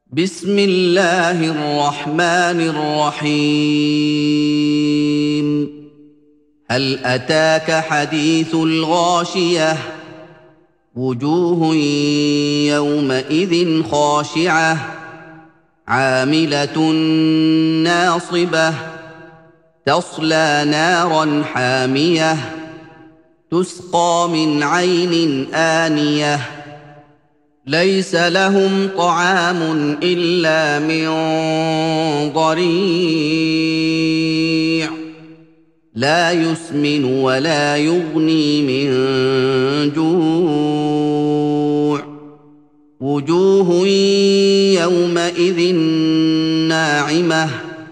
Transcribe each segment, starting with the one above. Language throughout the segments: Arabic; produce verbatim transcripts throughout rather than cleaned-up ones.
بسم الله الرحمن الرحيم هل أتاك حديث الغاشية وجوه يومئذ خاشعة عاملة ناصبة تصلى نارا حامية تسقى من عين آنية ليس لهم طعام إلا من ضريع لا يسمن ولا يغني من جوع وجوه يومئذ ناعمة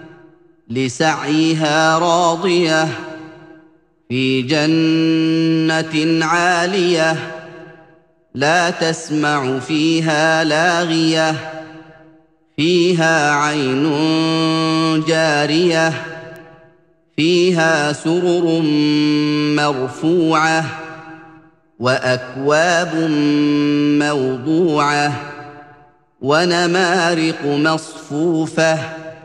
لسعيها راضية في جنة عالية لا تسمع فيها لاغية فيها عين جارية فيها سرر مرفوعة وأكواب موضوعة ونمارق مصفوفة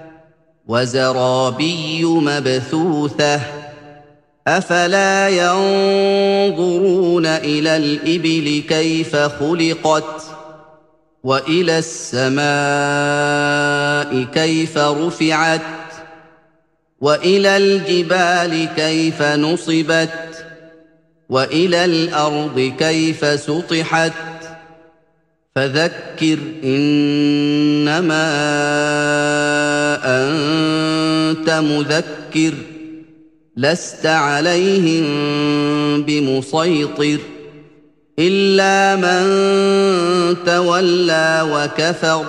وزرابي مبثوثة أفلا ينظرون إلى الإبل كيف خلقت وإلى السماء كيف رفعت وإلى الجبال كيف نصبت وإلى الأرض كيف سطحت فذكر إنما أنت مذكر لست عليهم بمسيطر إلا من تولى وكفر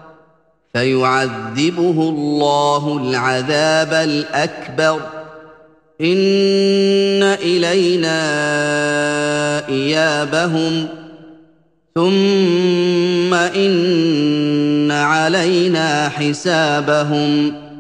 فيعذبه الله العذاب الأكبر إن إلينا إيابهم ثم إن علينا حسابهم